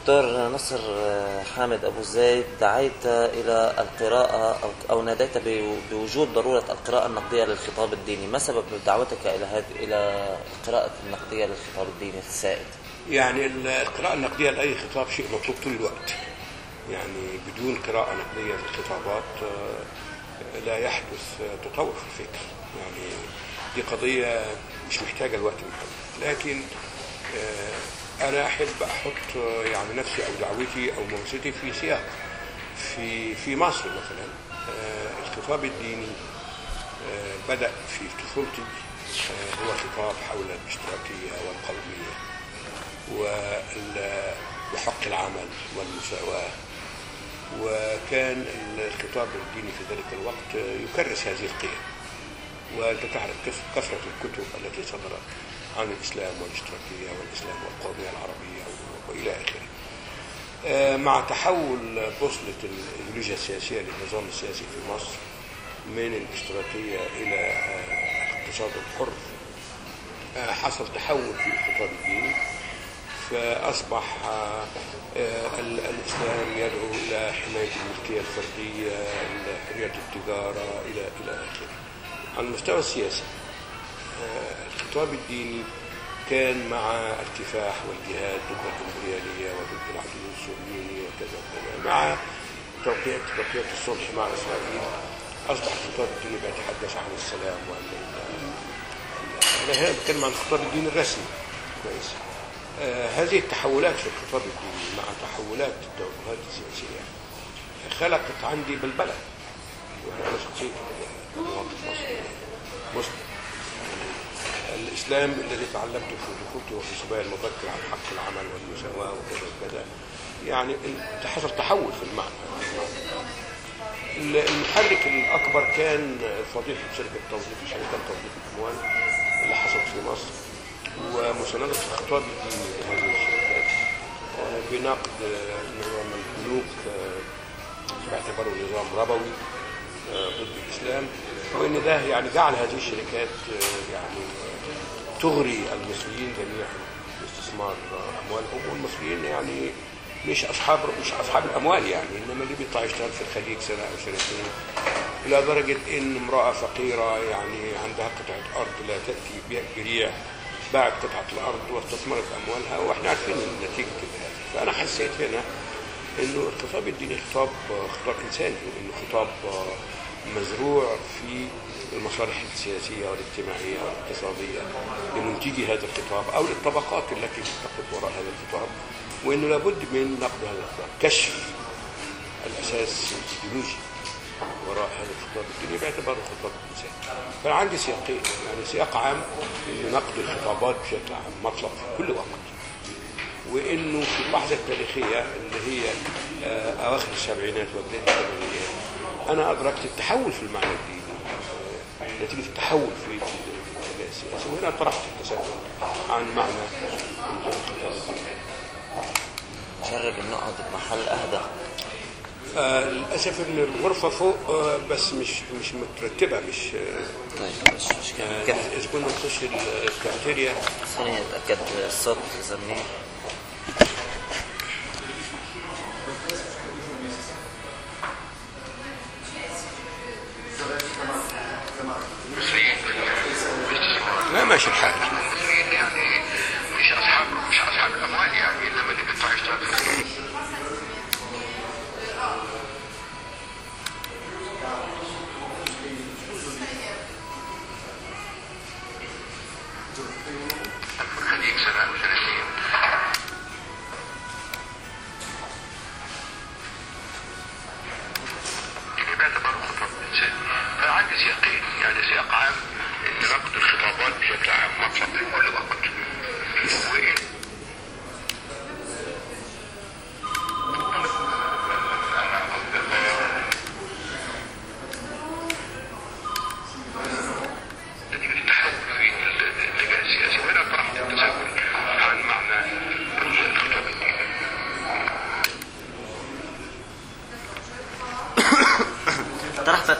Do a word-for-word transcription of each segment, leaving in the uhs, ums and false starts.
دكتور نصر حامد أبو زيد، دعيت إلى القراءة أو ناديت بوجود ضرورة القراءة النقدية للخطاب الديني. ما سبب دعوتك إلى هذه إلى القراءة النقدية للخطاب الديني السائد؟ يعني القراءة النقدية لأي خطاب شيء مطلوب طول الوقت. يعني بدون قراءة نقدية للخطابات لا يحدث تطور في الفكر. يعني دي قضية مش محتاجة الوقت المحدد، لكن أنا أحب أحط يعني نفسي أو دعوتي أو موعظتي في سياق. في في مصر مثلا الخطاب الديني بدأ في طفولتي هو خطاب حول الاشتراكية والقومية وحق العمل والمساواة، وكان الخطاب الديني في ذلك الوقت يكرس هذه القيم. وأنت تعرف كثرة الكتب التي صدرت عن الإسلام والاشتراكية والإسلام والقومية العربية وإلى آخره. مع تحول بوصلة الإيديولوجيا السياسية للنظام السياسي في مصر من الاشتراكية إلى الاقتصاد الحر، حصل تحول في الخطاب الديني، فأصبح الإسلام يدعو إلى حماية الملكية الفردية، حرية التجارة إلى إلى آخره. على المستوى السياسي الخطاب الديني كان مع الكفاح والجهاد ضد الإمبريالية وضد العدو الصهيوني وكذا وكذا. مع توقيع اتفاقية الصلح مع إسرائيل أصبح الخطاب الديني بيتحدث عن السلام وأن أنا هنا بتكلم عن الخطاب الديني الرسمي. كويس. آه هذه التحولات في الخطاب الديني مع تحولات التوجهات السياسية خلقت عندي بلبلة. وأنا شخصيا مواطن مصري مسلم، الإسلام الذي تعلمته في طفولتي وفي صبايا المبكر عن حق العمل والمساواة وكذا وكذا، يعني حصل تحول في المعنى. المحرك الأكبر كان فضيحة شركة توظيف شركات توظيف الأموال اللي حصلت في مصر، ومساندة الخطاب الديني لهذه الشركات بنقد نظام البنوك باعتباره نظام ربوي ضد الإسلام، وإن ده يعني جعل هذه الشركات يعني تغري المصريين جميعا باستثمار أموالهم. والمصريين يعني مش أصحاب مش أصحاب الأموال يعني، إنما اللي بيطلع يشتغل في الخليج سنة أو سنتين، إلى درجة إن امرأة فقيرة يعني عندها قطعة أرض لا تأتي بريع باعت قطعة الأرض واستثمرت أموالها، وإحنا عارفين النتيجة هذه. فأنا حسيت هنا إنه الخطاب الديني خطاب خطاب إنساني، وإنه خطاب مزروع في المصالح السياسية والاجتماعية والاقتصادية لمنتجي هذا الخطاب أو للطبقات التي تقف وراء هذا الخطاب، وإنه لابد من نقد هذا الخطاب، كشف الأساس الإيديولوجي وراء هذا الخطاب الديني باعتباره خطاب إنساني. فعندي سياقين، يعني سياق عام إنه نقد الخطابات بشكل عام مطلب في كل وقت، وإنه في اللحظة التاريخية اللي هي أواخر السبعينات وبداية الثمانينات أنا أدركت التحول في المعنى الديني نتيجة التحول في الاتجاه السياسي، وهنا طرحت التساؤل عن معنى الخطاب الديني. جرب إنه نقعد بمحل أهدى. آه للأسف إن الغرفة فوق آه بس مش مش مترتبة، مش آه طيب مش مشكلة. آه إذا كنا نخش الكافيتيريا ثانية أتأكد الصوت زمني. لا ماشي الحال. يعني مش أصحاب مش أصحاب الأموال يعني، إنما اللي بيطلع يشتغل. خليك سنة أو سنتين. اللي بيعتبره خطاب إنساني. فعندي سياقين، يعني سياق عام نقد الخطابات بشكل عام مطلب في كل وقت، وإن نتيجة التحول في الاتجاه السياسي، وهنا طرحت التساؤل عن معنى الخطاب الديني. طرحت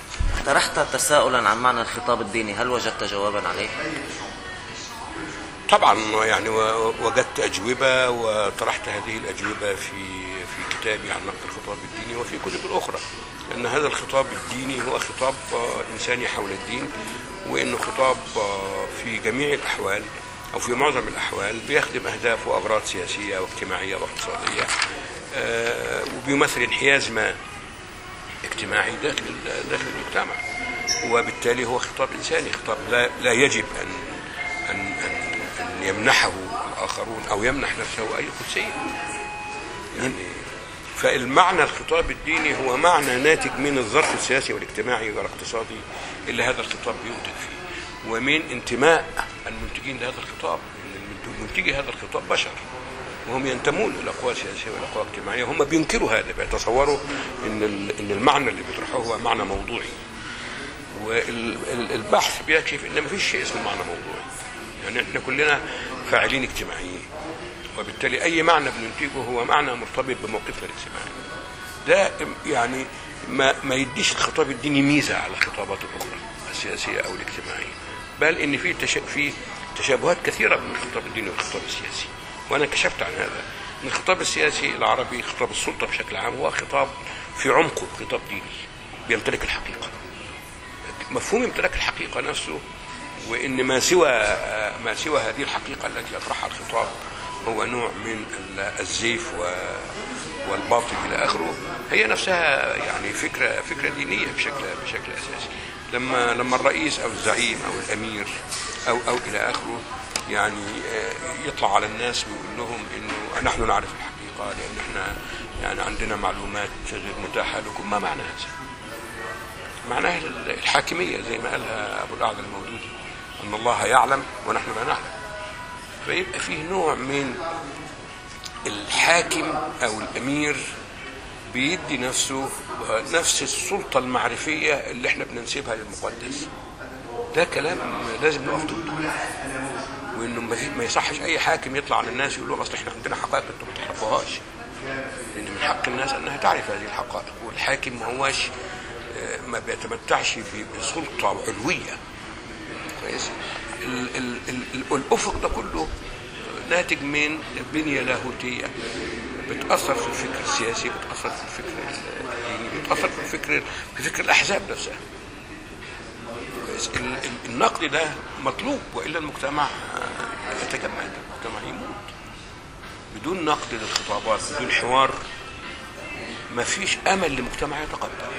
طرحت تساؤلا عن معنى الخطاب الديني، هل وجدت جوابا عليه؟ طبعا يعني وجدت أجوبة وطرحت هذه الأجوبة في في كتابي عن نقد الخطاب الديني وفي كتب أخرى، أن هذا الخطاب الديني هو خطاب إنساني حول الدين، وأنه خطاب في جميع الأحوال أو في معظم الأحوال بيخدم أهداف وأغراض سياسية واجتماعية واقتصادية، وبيمثل انحياز ما اجتماعي داخل داخل المجتمع، وبالتالي هو خطاب إنساني، خطاب لا لا يجب أن أن أن, أن يمنحه الآخرون أو يمنح نفسه أي قدسية. يعني فالمعنى الخطاب الديني هو معنى ناتج من الظرف السياسي والاجتماعي والاقتصادي اللي هذا الخطاب بينتج فيه، ومن انتماء المنتجين لهذا الخطاب. منتجي هذا الخطاب بشر وهم ينتمون الى قوى سياسيه والى قوى اجتماعيه، هم بينكروا هذا، بيتصوروا ان ان المعنى اللي بيطرحوه هو معنى موضوعي، والبحث بيكشف ان ما فيش شيء اسمه معنى موضوعي. يعني احنا كلنا فاعلين اجتماعيين، وبالتالي اي معنى بننتجه هو معنى مرتبط بموقفنا الاجتماعي. ده يعني ما ما يديش الخطاب الديني ميزه على الخطابات الاخرى السياسيه او الاجتماعيه، بل ان في تش... في تشابهات كثيره بين الخطاب الديني والخطاب السياسي. وانا كشفت عن هذا. ان الخطاب السياسي العربي، خطاب السلطه بشكل عام، هو خطاب في عمقه خطاب ديني بيمتلك الحقيقه. مفهوم امتلاك الحقيقه نفسه، وان ما سوى ما سوى هذه الحقيقه التي يطرحها الخطاب هو نوع من الزيف والباطل الى اخره، هي نفسها يعني فكره فكره دينيه بشكل بشكل اساسي. لما لما الرئيس او الزعيم او الامير او او الى اخره يعني يطلع على الناس ويقول لهم انه نحن نعرف الحقيقه لان احنا يعني عندنا معلومات غير متاحه لكم، ما معنى هذا؟ معناه الحاكميه زي ما قالها ابو الاعلى المودودي، ان الله يعلم ونحن لا نعلم. فيبقى فيه نوع من الحاكم او الامير بيدي نفسه نفس السلطه المعرفيه اللي احنا بننسبها للمقدس. ده كلام لازم نقف ضده، وانه ما يصحش اي حاكم يطلع على الناس يقول لهم اصل احنا عندنا حقائق انتم ما تعرفوهاش، لان من حق الناس انها تعرف هذه الحقائق. والحاكم ما هواش ما بيتمتعش بسلطه علويه. كويس. الافق ده كله ناتج من بنيه لاهوتيه بتاثر في الفكر السياسي، بتاثر في الفكر الديني، بتاثر في الفكر في فكر الاحزاب نفسها. النقد ده مطلوب، والا المجتمع يتجمد، المجتمع يموت. بدون نقد للخطابات، بدون حوار، ما فيش امل لمجتمع يتقدم.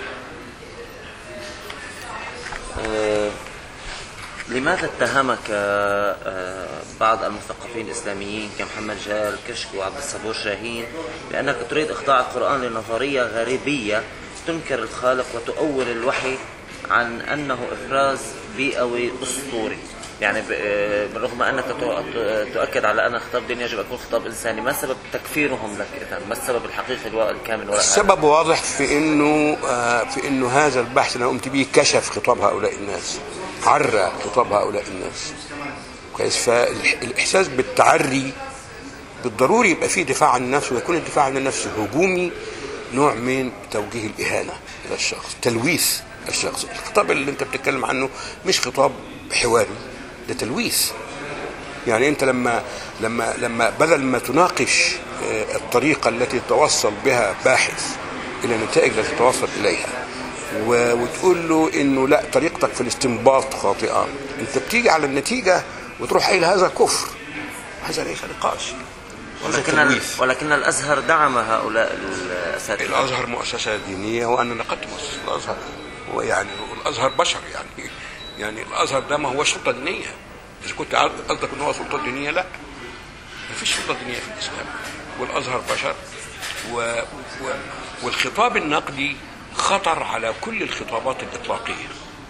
أه لماذا اتهمك أه بعض المثقفين الاسلاميين كمحمد جار كشك وعبد الصبور شاهين بانك تريد اخضاع القران لنظريه غريبيه تنكر الخالق وتؤول الوحي عن انه افراز بيئوي اسطوري؟ يعني بالرغم انك تؤكد على ان الخطاب الديني يجب ان يكون خطاب انساني، ما سبب تكفيرهم لك اذا؟ ما السبب الحقيقي الكامل وراء؟ السبب واضح في انه في انه هذا البحث اللي قمت به كشف خطاب هؤلاء الناس، عرى خطاب هؤلاء الناس. كويس. فالاحساس بالتعري بالضروري يبقى فيه دفاع عن النفس، ويكون الدفاع عن النفس هجومي، نوع من توجيه الاهانه الى الشخص، تلويث الشخص. الخطاب اللي انت بتتكلم عنه مش خطاب حواري، ده تلويث. يعني انت لما لما لما بدل ما تناقش الطريقه التي توصل بها باحث الى النتائج التي توصل اليها وتقول له انه لا طريقتك في الاستنباط خاطئه، انت بتيجي على النتيجه وتروح قايل هذا كفر. هذا ليس نقاش. ولكن ولكن الازهر دعم هؤلاء الاساتذه. الازهر مؤسسه دينيه، وانا نقدت مؤسسه الازهر، ويعني الازهر بشر، يعني يعني الازهر ده ما هو سلطه دينيه. اذا كنت قصدك ان هو سلطه دينيه، لا، ما فيش سلطه دينيه في الاسلام، والازهر بشر. و... و... والخطاب النقدي خطر على كل الخطابات الاطلاقيه.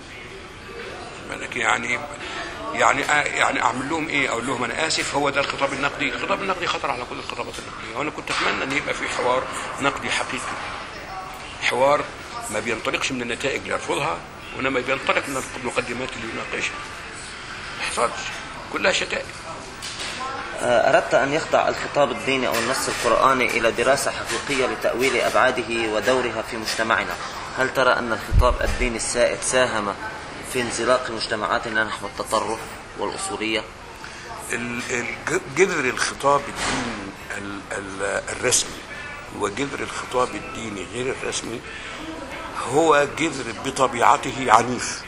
يعني يعني يعني اعمل لهم ايه؟ اقول لهم انا اسف، هو ده الخطاب النقدي؟ الخطاب النقدي خطر على كل الخطابات النقديه. وانا كنت اتمنى ان يبقى في حوار نقدي حقيقي، حوار ما بينطلقش من النتائج اللي يرفضها، وانما بينطلق من المقدمات اللي يناقشها. ما حصلش، كلها شتائم. أردت أن يخضع الخطاب الديني أو النص القرآني إلى دراسة حقيقية لتأويل أبعاده ودورها في مجتمعنا. هل ترى أن الخطاب الديني السائد ساهم في انزلاق مجتمعاتنا نحو التطرف والأصولية؟ جذر الخطاب الديني الرسمي وجذر الخطاب الديني غير الرسمي هو جذر بطبيعته عنيف.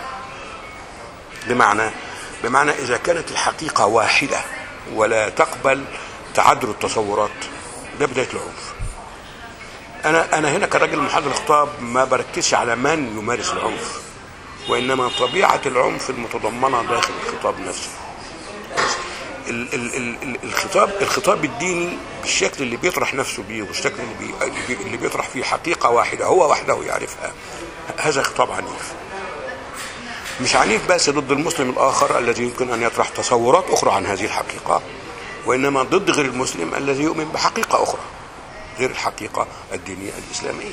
بمعنى بمعنى إذا كانت الحقيقة واحدة ولا تقبل تعدد التصورات، ده بداية العنف. أنا أنا هنا كراجل محاضر الخطاب ما بركزش على من يمارس العنف، وإنما طبيعة العنف المتضمنة داخل الخطاب نفسه. ال ال ال الخطاب الخطاب الديني بالشكل اللي بيطرح نفسه بيه والشكل اللي, بي اللي بيطرح فيه حقيقة واحدة هو وحده يعرفها، هذا خطاب عنيف. مش عنيف بس ضد المسلم الآخر الذي يمكن أن يطرح تصورات أخرى عن هذه الحقيقة، وإنما ضد غير المسلم الذي يؤمن بحقيقة أخرى غير الحقيقة الدينية الإسلامية.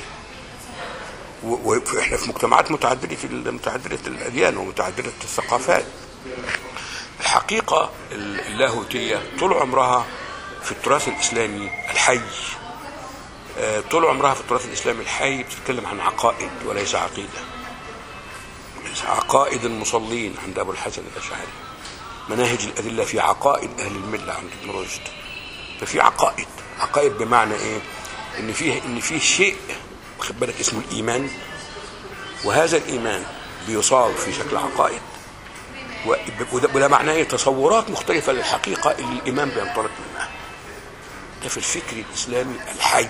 وإحنا في مجتمعات متعددة متعددة الأديان ومتعددة الثقافات. الحقيقة اللاهوتية طول عمرها في التراث الإسلامي الحي، طول عمرها في التراث الإسلامي الحي بتتكلم عن عقائد وليس عقيدة. عقائد المصلين عند أبو الحسن الأشعري، مناهج الأدلة في عقائد أهل الملة عند ابن رشد. ففي عقائد عقائد بمعنى إيه؟ إن فيه إن فيه شيء واخد بالك اسمه الإيمان، وهذا الإيمان بيصاغ في شكل عقائد، وده معناه إيه؟ تصورات مختلفة للحقيقة اللي الإيمان بينطلق منها. ده في الفكر الإسلامي الحي.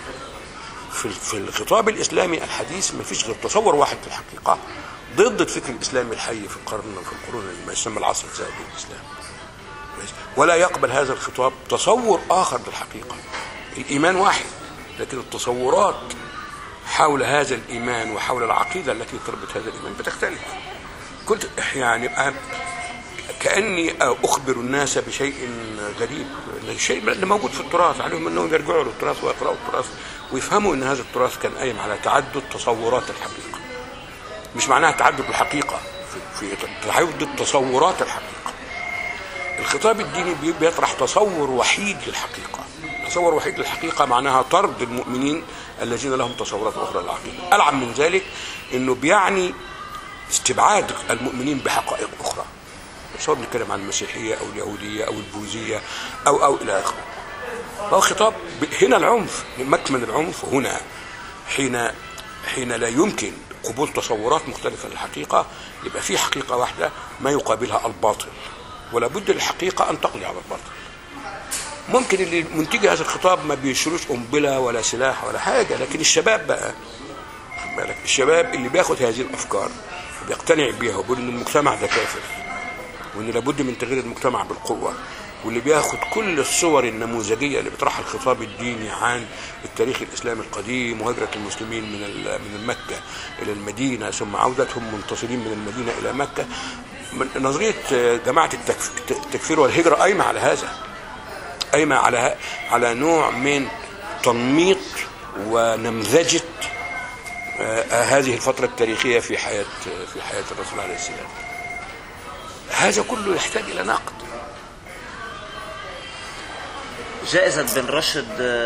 في في الخطاب الإسلامي الحديث ما فيش غير تصور واحد في الحقيقة ضد الفكر الإسلامي الحي في القرن وفي القرون اللي ما يسمى العصر الذهبي للإسلام. ولا يقبل هذا الخطاب تصور آخر للحقيقة. الإيمان واحد، لكن التصورات حول هذا الإيمان وحول العقيدة التي تربط هذا الإيمان بتختلف. كنت يعني كأني أخبر الناس بشيء غريب، الشيء اللي موجود في التراث، عليهم أنهم يرجعوا للتراث ويقرأوا التراث ويفهموا أن هذا التراث كان قايم على تعدد تصورات الحقيقة. مش معناها تعدد الحقيقة، في تعدد تصورات الحقيقة. الخطاب الديني بيطرح تصور وحيد للحقيقة. تصور وحيد للحقيقة معناها طرد المؤمنين الذين لهم تصورات أخرى للعقيدة. ألعب من ذلك أنه بيعني استبعاد المؤمنين بحقائق أخرى، سواء بنتكلم عن المسيحية أو اليهودية أو البوذية أو أو إلى آخره. فهو خطاب هنا العنف، مكمن العنف هنا حين حين لا يمكن قبول تصورات مختلفة للحقيقة، يبقى في حقيقة واحدة ما يقابلها الباطل، ولا بد للحقيقة أن تقضي على الباطل. ممكن اللي منتج هذا الخطاب ما بيشروش قنبلة ولا سلاح ولا حاجة، لكن الشباب بقى بالك الشباب اللي بياخد هذه الأفكار وبيقتنع بيها وبيقول إن المجتمع ده كافر وإن لابد من تغيير المجتمع بالقوة، واللي بياخد كل الصور النموذجية اللي بيطرحها الخطاب الديني عن التاريخ الإسلامي القديم وهجرة المسلمين من من مكة إلى المدينة ثم عودتهم منتصرين من المدينة إلى مكة. نظرية جماعة التكفير والهجرة قايمة على هذا، قايمة على على نوع من تنميط ونمذجة هذه الفترة التاريخية في حياة في حياة الرسول عليه السلام. هذا كله يحتاج إلى نقد. جائزة بن رشد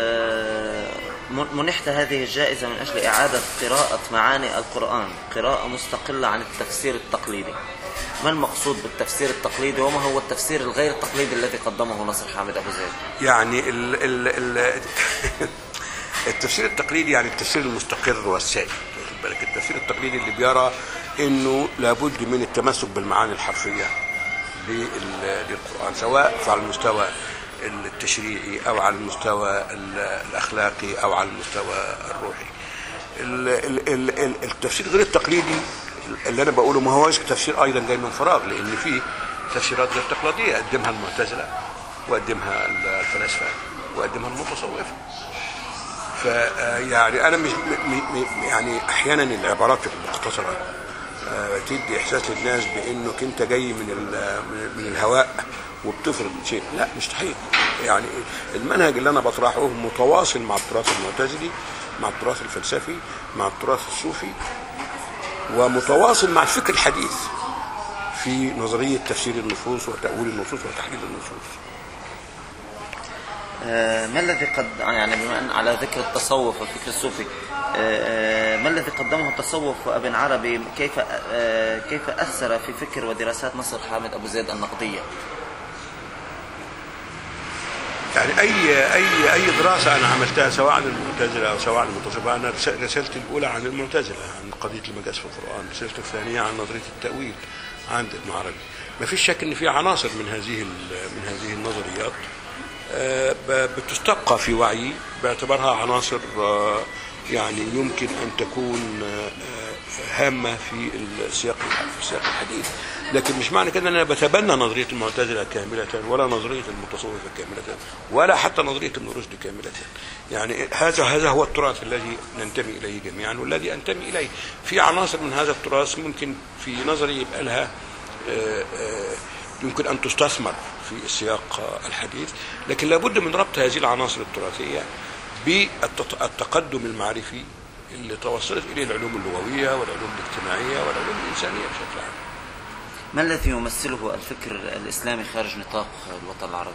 منحت هذه الجائزة من أجل إعادة قراءة معاني القرآن قراءة مستقلة عن التفسير التقليدي. ما المقصود بالتفسير التقليدي وما هو التفسير الغير التقليدي الذي قدمه ناصر حامد أبو زيد؟ يعني ال ال ال التفسير التقليدي يعني التفسير المستقر والسائد. بالك التفسير التقليدي اللي بيرى إنه لابد من التمسك بالمعاني الحرفية للقرآن، سواء على المستوى التشريعي أو على المستوى الأخلاقي أو على المستوى الروحي. التفسير غير التقليدي اللي أنا بقوله ما هوش تفسير أيضا جاي من فراغ، لأن فيه تفسيرات غير تقليدية قدمها المعتزلة وقدمها الفلاسفة وقدمها المتصوفة. فيعني أنا مش يعني أحيانا العبارات المختصرة تدي إحساس للناس بأنك أنت جاي من من الهواء وبتفرض شيء. لا، مستحيل. يعني المنهج اللي أنا بطرحه متواصل مع التراث المعتزلي، مع التراث الفلسفي، مع التراث الصوفي، ومتواصل مع الفكر الحديث في نظرية تفسير النصوص وتأويل النصوص وتحليل النصوص. آه ما الذي قد يعني بما أن على ذكر التصوف والفكر الصوفي، آه ما الذي قدمه التصوف وابن عربي كيف آه كيف أثر في فكر ودراسات نصر حامد أبو زيد النقدية؟ يعني اي اي اي دراسه انا عملتها سواء عن المعتزله او سواء عن المتصوفه، انا رسالتي الاولى عن المعتزله، عن قضيه المجاز في القران، رسالتي الثانيه عن نظريه التاويل عند ابن عربي. ما فيش شك ان في عناصر من هذه من هذه النظريات بتستبقى في وعي باعتبارها عناصر يعني يمكن ان تكون هامه في السياق السياق الحديث، لكن مش معنى كده ان انا بتبنى نظريه المعتزله كامله ولا نظريه المتصوفه كامله ولا حتى نظريه ابن رشد كامله. يعني هذا هذا هو التراث الذي ننتمي اليه جميعا والذي انتمي اليه. في عناصر من هذا التراث ممكن في نظري يبقى لها يمكن ان تستثمر في السياق الحديث، لكن لابد من ربط هذه العناصر التراثيه بالتقدم المعرفي اللي توصلت اليه العلوم اللغويه والعلوم الاجتماعيه والعلوم الانسانيه بشكل عام. ما الذي يمثله الفكر الاسلامي خارج نطاق الوطن العربي؟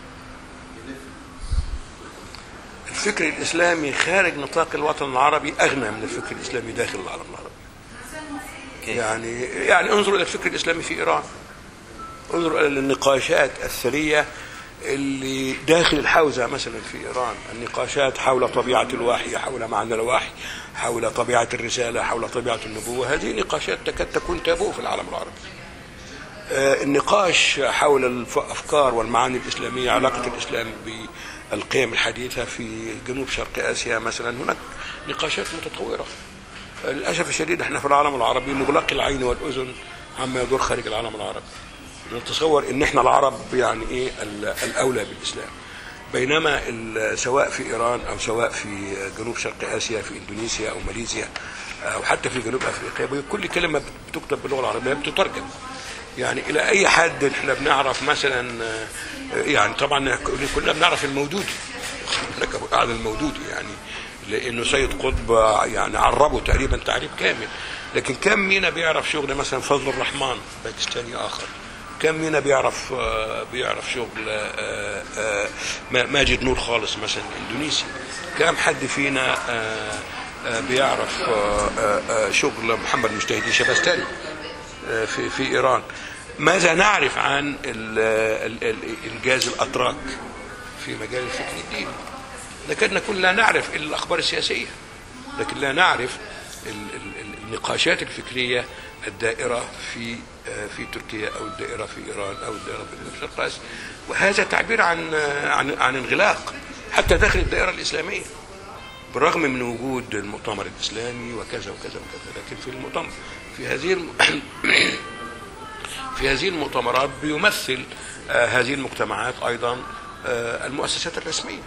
الفكر الاسلامي خارج نطاق الوطن العربي اغنى من الفكر الاسلامي داخل العالم العربي. يعني يعني انظروا الى الفكر الاسلامي في ايران، انظروا الى النقاشات الثريه اللي داخل الحوزه مثلا في ايران، النقاشات حول طبيعه الوحي، حول معنى الوحي، حول طبيعه الرساله، حول طبيعه النبوه، هذه نقاشات تكاد تكون تابو في العالم العربي. آه النقاش حول الافكار والمعاني الاسلاميه، علاقه الاسلام بالقيم الحديثه في جنوب شرق اسيا مثلا، هناك نقاشات متطوره. للاسف الشديد احنا في العالم العربي نغلق العين والاذن عما يدور خارج العالم العربي. نتصور ان احنا العرب يعني ايه الاولى بالاسلام، بينما سواء في ايران او سواء في جنوب شرق اسيا، في اندونيسيا او ماليزيا او حتى في جنوب افريقيا، كل كلمه بتكتب باللغه العربيه بتترجم. يعني الى اي حد احنا بنعرف مثلا، يعني طبعا كلنا بنعرف المودودي، قاعد المودودي يعني لانه سيد قطب يعني عربه تقريبا تعريب كامل، لكن كم مينا بيعرف شغل مثلا فضل الرحمن باكستاني اخر، كم مينا بيعرف بيعرف شغل ماجد نور خالص مثلا اندونيسي، كم حد فينا بيعرف شغل محمد مجتهدي شبستاني في في ايران. ماذا نعرف عن الجاز الاتراك في مجال الفكر الديني؟ لكن نكون لا نعرف الا الاخبار السياسيه، لكن لا نعرف النقاشات الفكريه الدائره في في تركيا او الدائره في ايران او الدائره في جنوب شرق اسيا. وهذا تعبير عن عن عن انغلاق حتى داخل الدائره الاسلاميه، بالرغم من وجود المؤتمر الاسلامي وكذا وكذا وكذا، لكن في المؤتمر في هذه الم... في هذه المؤتمرات بيمثل آه هذه المجتمعات ايضا آه المؤسسات الرسميه.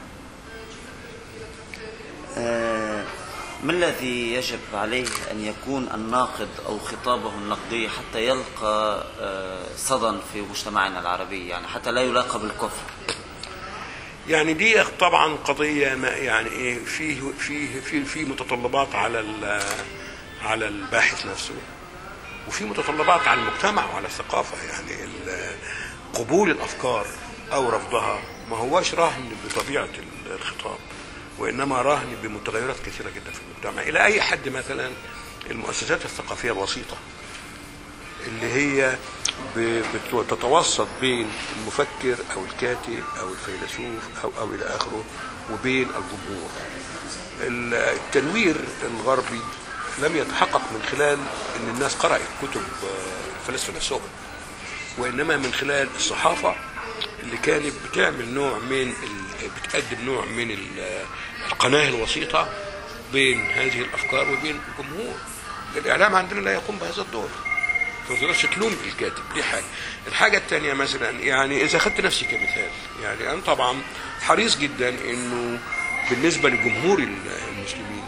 آه ما الذي يجب عليه ان يكون الناقد او خطابه النقدي حتى يلقى آه صدى في مجتمعنا العربي، يعني حتى لا يلاقى بالكفر؟ يعني دي طبعا قضيه ما يعني ايه في في في في متطلبات على على الباحث نفسه، وفي متطلبات على المجتمع وعلى الثقافه. يعني قبول الافكار او رفضها ما هواش رهن بطبيعه الخطاب، وانما رهن بمتغيرات كثيره جدا في المجتمع. الى اي حد مثلا المؤسسات الثقافيه الوسيطه اللي هي بتتوسط بين المفكر او الكاتب او الفيلسوف او او الى اخره وبين الجمهور. التنوير الغربي لم يتحقق من خلال ان الناس قرأت كتب الفلاسفه نفسهم، وانما من خلال الصحافه اللي كانت بتعمل نوع من بتقدم نوع من القناه الوسيطه بين هذه الافكار وبين الجمهور. الاعلام عندنا لا يقوم بهذا الدور، ما تقدرش تلوم الكاتب. دي حاجه. الحاجه الثانيه مثلا، يعني اذا اخذت نفسي كمثال، يعني انا طبعا حريص جدا انه بالنسبه لجمهور المسلمين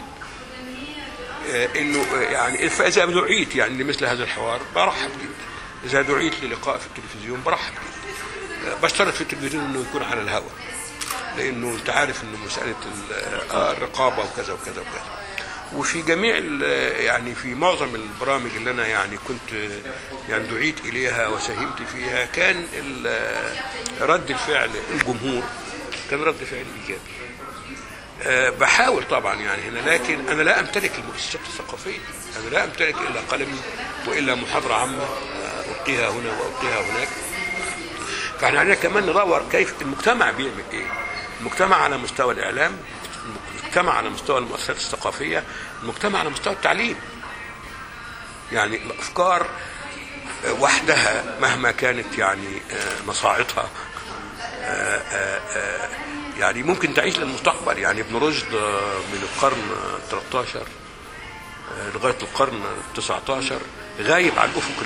انه يعني فاذا دعيت يعني لمثل هذا الحوار برحب جدا، اذا دعيت للقاء في التلفزيون برحب جدا، بشترط في التلفزيون انه يكون على الهواء، لانه انت عارف انه مساله الرقابه وكذا وكذا وكذا. وفي جميع يعني في معظم البرامج اللي انا يعني كنت يعني دعيت اليها وساهمت فيها كان رد الفعل الجمهور كان رد فعل ايجابي. أه بحاول طبعا يعني هنا، لكن انا لا امتلك المؤسسات الثقافيه، انا لا امتلك الا قلمي والا محاضره عامه القيها هنا والقيها هناك. فاحنا علينا كمان ندور كيف المجتمع بيعمل ايه. المجتمع على مستوى الإعلام، المجتمع على مستوى المؤسسات الثقافية، المجتمع على مستوى التعليم. يعني الأفكار وحدها مهما كانت يعني مصاعدها يعني ممكن تعيش للمستقبل. يعني ابن رشد من القرن الثالث عشر لغاية القرن التاسع عشر غايب عن أفق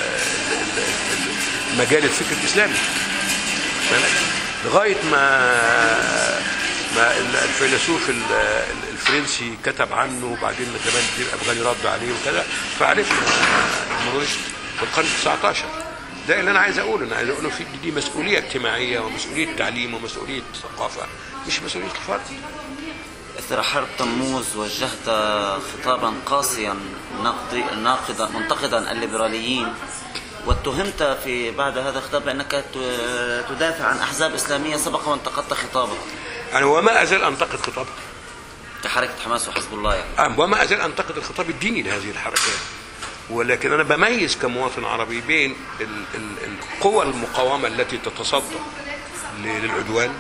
مجال الفكر الإسلامي لغاية ما ما الفيلسوف الفرنسي كتب عنه، وبعدين جمال الدين أفغاني رد عليه وكذا، فعرفنا ابن رشد في القرن التاسع عشر. ده اللي أنا عايز أقوله، أنا عايز أقوله في دي مسؤولية اجتماعية ومسؤولية تعليم ومسؤولية ثقافة، مش مسؤولية الفرد. إثر حرب تموز وجهت خطابا قاسيا ناقدا منتقدا الليبراليين، واتهمت في بعد هذا الخطاب بأنك تدافع عن أحزاب إسلامية سبق وانتقدت خطابك. يعني وما أزال أنتقد خطابك كحركة حماس وحزب الله يعني. وما أزال أنتقد الخطاب الديني لهذه الحركات، ولكن أنا بميز كمواطن عربي بين القوى المقاومة التي تتصدى للعدوان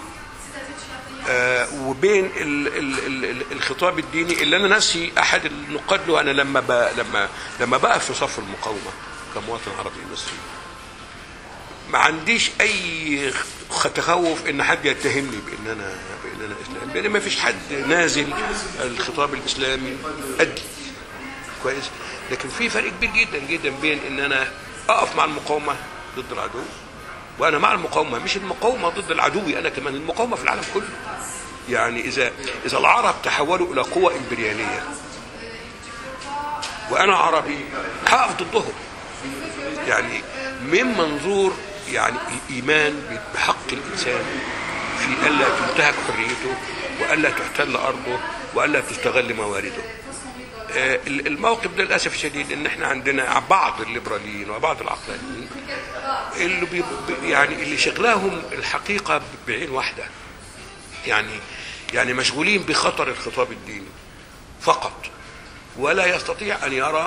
آه وبين ال ال ال الخطاب الديني اللي انا نفسي احد النقاد له. انا لما ب لما لما بقف في صف المقاومه كمواطن عربي مصري ما عنديش اي تخوف ان حد يتهمني بان انا بان انا اسلامي، لان ما فيش حد نازل الخطاب الاسلامي قد كويس. لكن في فرق كبير جدا جدا بين ان انا اقف مع المقاومه ضد العدو، وانا مع المقاومه، مش المقاومه ضد العدو، انا كمان المقاومه في العالم كله. يعني اذا اذا العرب تحولوا الى قوه امبرياليه وانا عربي هقف ضدهم، يعني من منظور يعني الايمان بحق الانسان في الا تنتهك حريته والا تحتل ارضه والا تستغل موارده. الموقف ده للاسف الشديد ان احنا عندنا بعض الليبراليين وبعض العقلانيين اللي بي يعني اللي شغلهم الحقيقه بعين واحده، يعني يعني مشغولين بخطر الخطاب الديني فقط، ولا يستطيع ان يرى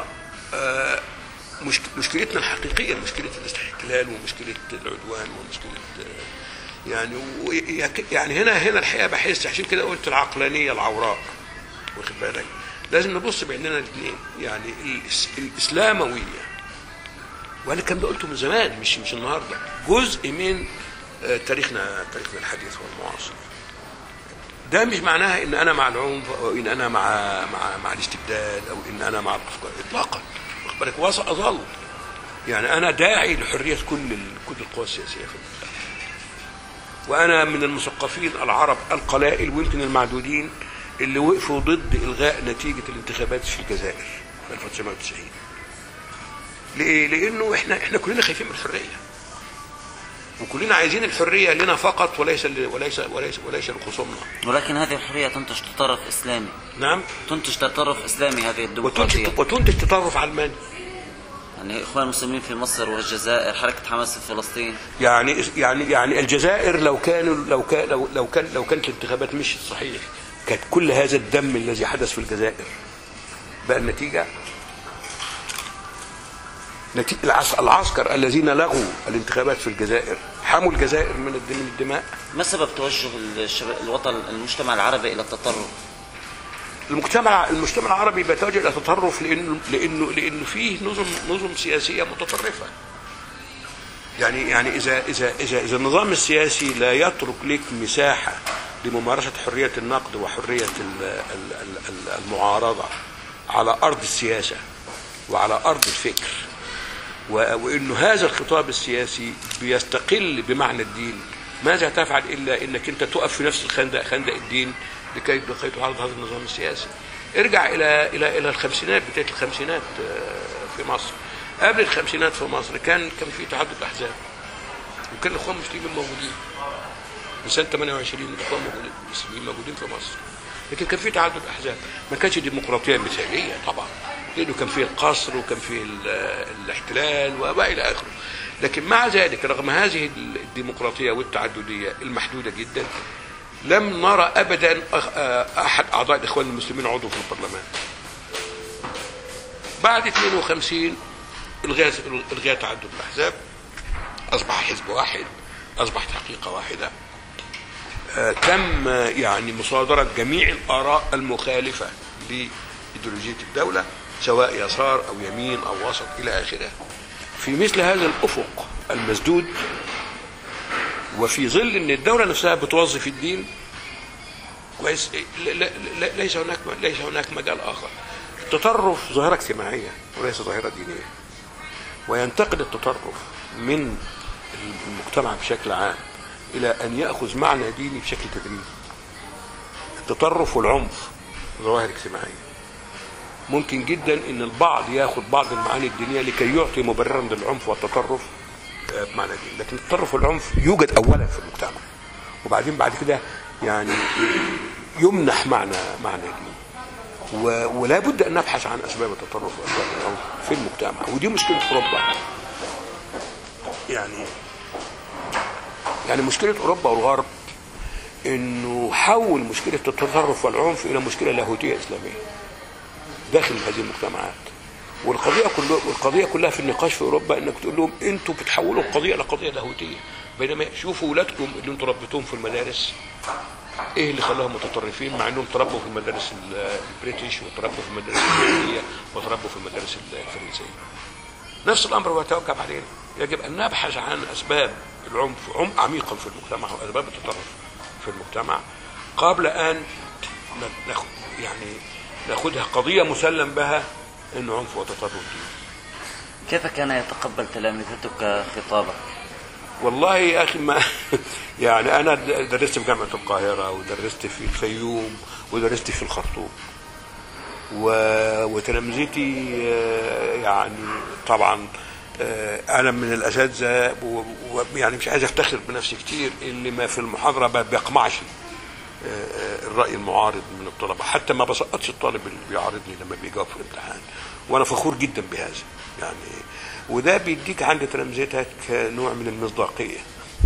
مشكلتنا الحقيقيه، مشكله الاستحلال ومشكله العدوان ومشكله يعني يعني هنا هنا الحقيقه بحس، عشان كده قلت العقلانيه العوراء، واخد بالك؟ لازم نبص بعيننا الاثنين، يعني الاسلامويه، وانا كان ده قلته من زمان مش مش النهارده، جزء من تاريخنا تاريخنا الحديث والمعاصر. ده مش معناها ان انا مع العنف او ان انا مع مع مع الاستبداد او ان انا مع الافكار اطلاقا، واخد بالك؟ واظل يعني انا داعي لحريه كل كل القوى السياسيه في المنطقه، وانا من المثقفين العرب القلائل ويمكن المعدودين اللي وقفوا ضد إلغاء نتيجة الانتخابات في الجزائر في ألف وتسعمائة وتسعين. ليه؟ لأنه إحنا إحنا كلنا خايفين من الحرية، وكلنا عايزين الحرية لنا فقط وليس وليس وليس وليس لخصومنا. ولكن هذه الحرية تنتج تطرف إسلامي. نعم. تنتج تطرف إسلامي هذه الديمقراطية. وتنتج تطرف علماني. يعني إخوان المسلمين في مصر والجزائر، حركة حماس في فلسطين. يعني يعني يعني الجزائر لو كانوا لو كان لو لو كان لو كانت الانتخابات مش صحيح، كانت كل هذا الدم الذي حدث في الجزائر بقى النتيجة العسكر الذين لغوا الانتخابات في الجزائر حموا الجزائر من الدماء. ما سبب توجه الوطن المجتمع العربي إلى التطرف؟ المجتمع المجتمع العربي بيتوجه إلى التطرف لأنه لأنه لأنه فيه نظم نظم سياسية متطرفة. يعني يعني إذا إذا إذا إذا النظام السياسي لا يترك لك مساحة لممارسة حرية النقد وحرية المعارضة على أرض السياسة وعلى أرض الفكر، وإنه هذا الخطاب السياسي بيستقل بمعنى الدين، ماذا تفعل إلا إنك أنت تقف في نفس الخندق خندق الدين لكي لكي تعارض هذا النظام السياسي. ارجع إلى إلى إلى الخمسينات، بداية الخمسينات في مصر. قبل الخمسينات في مصر كان كان في تعدد أحزاب، وكان الإخوان المسلمين موجودين من سنة ثمانية وعشرين، الإخوان المسلمين موجودين في مصر، لكن كان في تعدد أحزاب، ما كانش ديمقراطية مثالية طبعا، لأنه كان فيه القصر وكان فيه الاحتلال وإلى آخره. لكن مع ذلك رغم هذه الديمقراطية والتعددية المحدودة جدا، لم نرى أبدا أحد أعضاء الإخوان المسلمين عضو في البرلمان. بعد اثنين وخمسين الغاء تعدد الأحزاب، أصبح حزب واحد، أصبحت حقيقة واحدة. تم يعني مصادرة جميع الآراء المخالفة لإيديولوجية الدولة سواء يسار أو يمين أو وسط إلى آخره. في مثل هذا الأفق المسدود وفي ظل أن الدولة نفسها بتوظف الدين كويس، ليس هناك ليس هناك مجال آخر. التطرف ظاهرة اجتماعية وليس ظاهرة دينية، وينتقل التطرف من المجتمع بشكل عام إلى أن يأخذ معنى ديني بشكل تدريجي. التطرف والعنف ظواهر اجتماعية، ممكن جدا أن البعض يأخذ بعض المعاني الدينية لكي يعطي مبررا للعنف والتطرف بمعنى ديني، لكن التطرف والعنف يوجد أولا في المجتمع وبعدين بعد كده يعني يمنح معنى معنى ديني، ولا بد أن نبحث عن أسباب التطرف وأسباب العنف في المجتمع. ودي مشكلة أوروبا، يعني يعني مشكلة أوروبا والغرب إنه حول مشكلة التطرف والعنف إلى مشكلة لاهوتية إسلامية داخل هذه المجتمعات. والقضية كلها والقضية كلها في النقاش في أوروبا إنك تقول لهم أنتوا بتحولوا القضية إلى قضية لاهوتية، بينما شوفوا أولادكم اللي أنتوا ربيتوهم في المدارس إيه اللي خلاهم متطرفين مع إنهم تربوا في المدارس البريتش وتربوا في المدارس الأمريكية وتربوا في المدارس الفرنسية. نفس الأمر هو يتوجب علينا، يجب أن نبحث عن أسباب العنف عمق عميقا في المجتمع وأسباب التطرف في المجتمع قبل أن ناخد يعني ناخدها قضية مسلم بها إنه عنف وتطرف ديني. كيف كان يتقبل تلامذتك خطابك؟ والله يا أخي ما يعني أنا درست في جامعة القاهرة ودرست في الفيوم ودرست في الخرطوم، وتلامذتي يعني طبعا أنا من الأساتذة ويعني مش عايز أفتخر بنفسي كتير اللي ما في المحاضرة ما بيقمعش الرأي المعارض من الطلبة، حتى ما بسقطش الطالب اللي بيعارضني لما بيجاوب في الامتحان، وأنا فخور جدا بهذا يعني. وده بيديك عند تلامذتك نوع من المصداقية.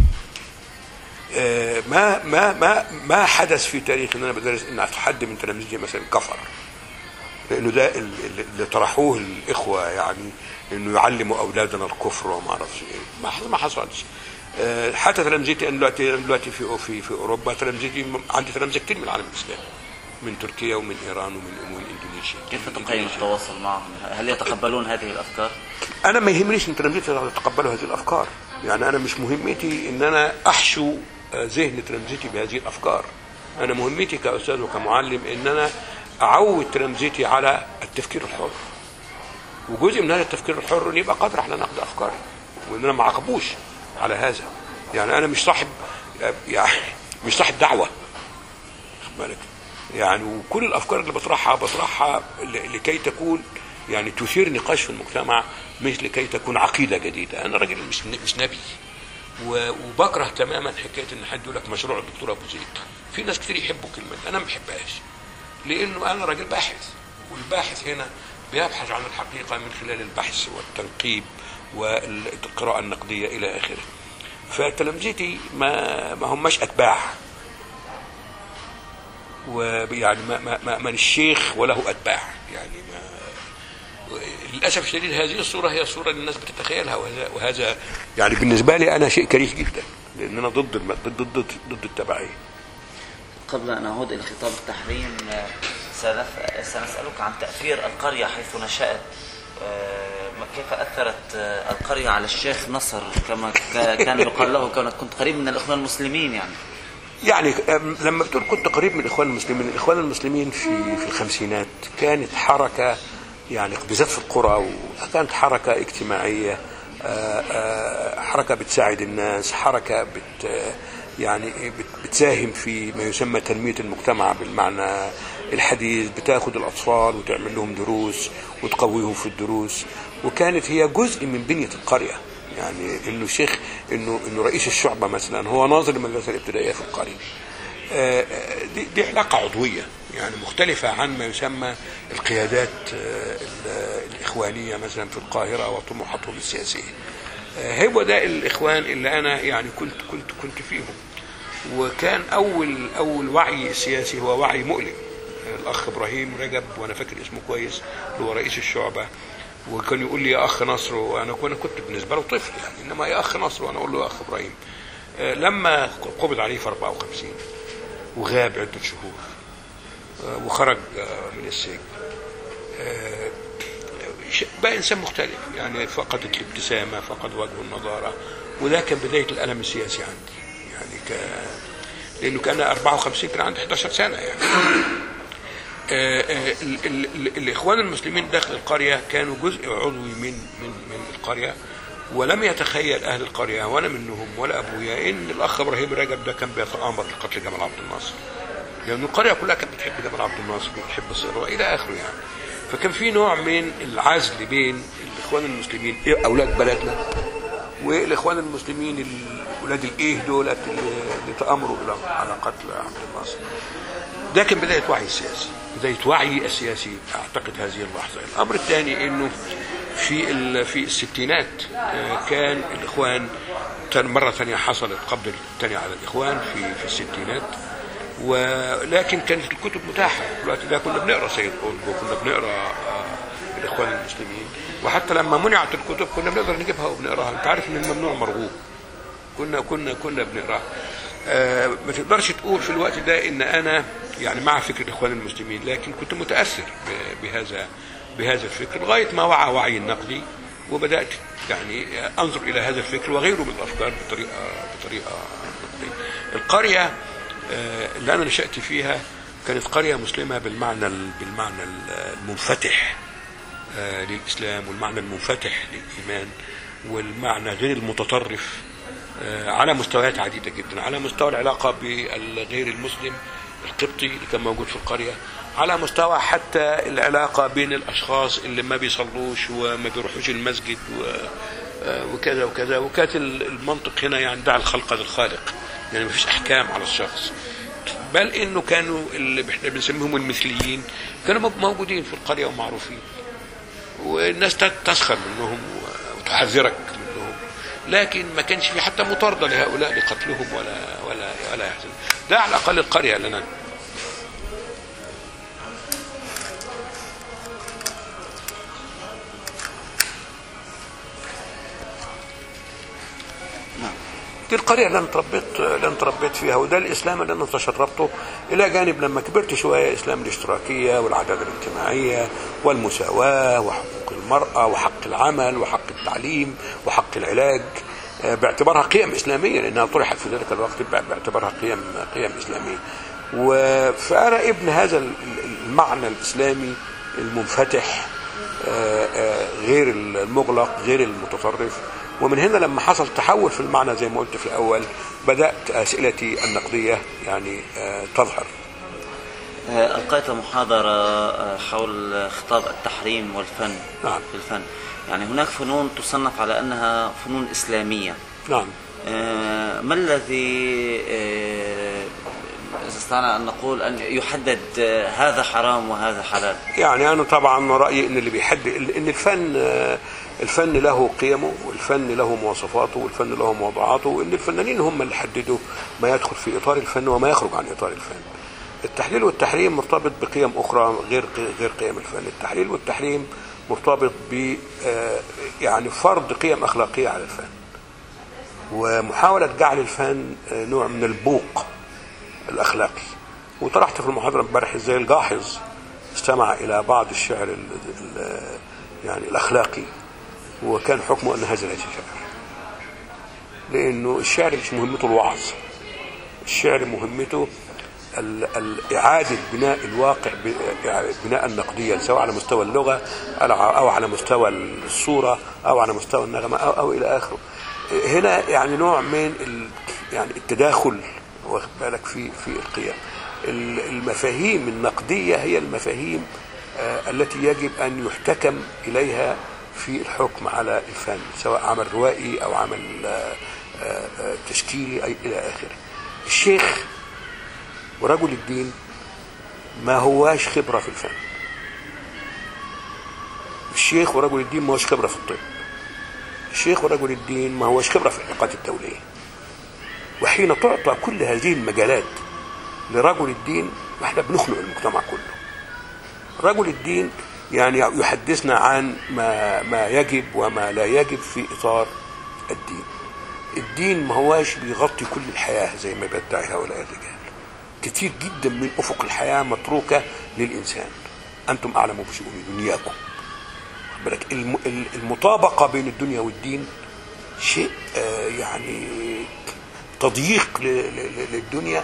ما ما ما ما حدث في تاريخ ان انا بدرس ان حد من تلامذتي مثلا كفر، لانه ده اللي طرحوه الاخوه يعني انه يعلموا اولادنا الكفر وما اعرفش ايه، ما حصلش. حتى تلامذتي انا دلوقتي دلوقتي في في في اوروبا تلامذتي عندي تلامذه كتير من العالم الاسلامي، من تركيا ومن ايران ومن ومن اندونيسيا. كيف تقيم التواصل معهم؟ هل يتقبلون هذه الافكار؟ انا ما يهمنيش ان تلامذتي يتقبلوا هذه الافكار، يعني انا مش مهمتي ان انا احشو ذهن تلامذتي بهذه الافكار. انا مهمتي كاستاذ وكمعلم ان انا اعود تلامذتي على التفكير الحر، وجزء من هذا التفكير الحر ان يبقى قادر على نقد افكاري، وان انا ما اعاقبوش على هذا. يعني انا مش صاحب يعني مش صاحب دعوه، خد بالك يعني، وكل الافكار اللي بطرحها بطرحها لكي تكون يعني تثير نقاش في المجتمع، مش لكي تكون عقيده جديده. انا راجل مش مش نبي، وبكره تماما حكايه ان حد يقول لك مشروع الدكتور ابو زيد. في ناس كتير يحبوا كلمه، انا ما بحبهاش، لانه انا راجل باحث، والباحث هنا بيبحث عن الحقيقه من خلال البحث والتنقيب والقراءه النقديه الى اخره. فتلامذتي ما ما هماش اتباع، ويعني ما ما ما من الشيخ وله اتباع، يعني ما للاسف الشديد هذه الصوره هي الصوره اللي الناس بتتخيلها، وهذا وهذا يعني بالنسبه لي انا شيء كريه جدا، لان انا ضد ضد ضد ضد التبعيه. قبل ان اعود الى خطاب التحريم سنسالك عن تاثير القريه حيث نشات. كيف اثرت القريه على الشيخ نصر كما كان يقال له كونك كنت قريب من الاخوان المسلمين؟ يعني يعني لما بتقول كنت قريب من الاخوان المسلمين، الاخوان المسلمين في في الخمسينات كانت حركه يعني بالذات في القرى، وكانت حركه اجتماعيه، حركه بتساعد الناس، حركه بت يعني بتساهم في ما يسمى تنميه المجتمع بالمعنى الحديث، بتاخد الاطفال وتعمل لهم دروس وتقويهم في الدروس، وكانت هي جزء من بنيه القريه. يعني انه الشيخ انه انه رئيس الشعبه مثلا هو ناظر المدرسه الابتدائيه في القريه. دي, دي علاقه عضويه يعني مختلفه عن ما يسمى القيادات الاخوانيه مثلا في القاهره وطموحاتهم السياسيه. هو ده الاخوان اللي انا يعني كنت كنت كنت فيهم، وكان اول اول وعي سياسي هو وعي مؤلم. الاخ ابراهيم رجب وانا فاكر اسمه كويس اللي هو رئيس الشعبه، وكان يقول لي يا اخ نصر، وانا كنت بالنسبه له طفل يعني، انما يا اخ نصر وانا اقول له يا اخ ابراهيم. لما قبض عليه في أربعة وخمسين وغاب عدة شهور وخرج من السجن. بقى إنسان مختلف، يعني فقدت الابتسامة، فقد وجه النضارة، وده كان بداية الألم السياسي عندي، يعني ك... لأنه كان أربعة وخمسين، كان عندي إحدى عشرة سنة يعني. آه آه ال ال ال الإخوان المسلمين داخل القرية كانوا جزء عضوي من من من القرية، ولم يتخيل أهل القرية وأنا منهم ولا أبويا إن الأخ إبراهيم رجب ده كان بيتآمر لقتل جمال عبد الناصر، لأن يعني القرية كلها كانت بتحب جمال عبد الناصر وبتحب الثروة إلى آخره يعني. فكان في نوع من العزل بين الإخوان المسلمين أولاد بلدنا والإخوان المسلمين أولاد الإيه دولت اللي تأمروا على قتل عبد الناصر. ده كان بداية وعي سياسي، بداية وعي السياسي أعتقد هذه اللحظة. الأمر الثاني إنه في في الستينات كان الإخوان مرة ثانية حصلت قبضة الثانية على الإخوان في في الستينات، ولكن كانت الكتب متاحة. في الوقت ده كنا بنقرأ سيد قطب وكنا بنقرأ الإخوان المسلمين، وحتى لما منعت الكتب كنا بنقدر نجيبها وبنقراها. أنت عارف إن الممنوع مرغوب، كنا كنا كنا بنقراها. آه ما تقدرش تقول في الوقت ده إن أنا يعني مع فكرة الإخوان المسلمين، لكن كنت متأثر بهذا بهذا الفكر لغاية ما وعى وعي النقدي، وبدأت يعني أنظر إلى هذا الفكر وغيره من الأفكار بطريقة بطريقة نقدية. القرية اللي أنا نشأت فيها كانت قرية مسلمة بالمعنى بالمعنى المنفتح للإسلام، والمعنى المنفتح للإيمان، والمعنى غير المتطرف على مستويات عديدة جدا، على مستوى العلاقة بالغير المسلم القبطي اللي كان موجود في القرية، على مستوى حتى العلاقة بين الأشخاص اللي ما بيصلوش وما بيروحوش المسجد وكذا وكذا. وكانت المنطق هنا يعني دع الخلق للخالق، يعني ما فيش أحكام على الشخص، بل إنه كانوا اللي احنا بنسميهم المثليين كانوا موجودين في القرية ومعروفين، والناس تسخر منهم وتحذرك منهم، لكن ما كانش في حتى مطاردة لهؤلاء لقتلهم ولا ولا ولا يحزن. ده على الأقل القرية لنا. دي القرية اللي أنا تربيت اللي أنا تربيت فيها، وده الإسلام اللي أنا تشربته، إلى جانب لما كبرت شوية إسلام الاشتراكية والعدالة الاجتماعية والمساواة وحقوق المرأة وحق العمل وحق التعليم وحق العلاج، باعتبارها قيم إسلامية، لأنها طرحت في ذلك الوقت باعتبارها قيم قيم إسلامية. فأنا ابن هذا المعنى الإسلامي المنفتح غير المغلق غير المتطرف. ومن هنا لما حصل تحول في المعنى زي ما قلت في الأول، بدأت أسئلتي النقدية يعني تظهر. ألقيت محاضرة حول خطاب التحريم والفن. نعم. في الفن يعني هناك فنون تصنف على أنها فنون إسلامية. نعم. ما الذي استطعنا أن نقول أن يحدد هذا حرام وهذا حلال؟ يعني أنا طبعا رأيي أن اللي بيحدد أن الفن الفن له قيمه، والفن له مواصفاته، والفن له موضوعاته، وان الفنانين هم اللي حددوا ما يدخل في اطار الفن وما يخرج عن اطار الفن. التحليل والتحريم مرتبط بقيم اخرى غير غير قيم الفن. التحليل والتحريم مرتبط ب يعني فرض قيم اخلاقيه على الفن، ومحاوله جعل الفن نوع من البوق الاخلاقي. وطرحت في المحاضره امبارح ازاي الجاحظ استمع الى بعض الشعر يعني الاخلاقي، وكان حكمه أن هذا ليس شعر، لأنه الشعر مش مهمته الوعظ، الشعر مهمته إعادة بناء الواقع بناء نقديا، سواء على مستوى اللغة أو على مستوى الصورة أو على مستوى النغمة أو, أو إلى آخره. هنا يعني نوع من يعني التداخل واخد بالك في في القيم. المفاهيم النقدية هي المفاهيم التي يجب أن يحتكم إليها في الحكم على الفن، سواء عمل روائي أو عمل تشكيلي أي إلى آخره. الشيخ ورجل الدين ما هواش خبرة في الفن، الشيخ ورجل الدين ما هوش خبرة في الطب، الشيخ ورجل الدين ما هوش خبرة في العلاقات الدولية. وحين تعطى كل هذه المجالات لرجل الدين احنا بنخلق المجتمع كله. رجل الدين يعني يحدثنا عن ما ما يجب وما لا يجب في إطار الدين. الدين ما هواش بيغطي كل الحياة زي ما بيدعي هؤلاء الرجال، كتير جدا من افق الحياه متروكه للانسان. انتم اعلم بشؤون دنياكم. بالك المطابقه بين الدنيا والدين شيء يعني تضييق للدنيا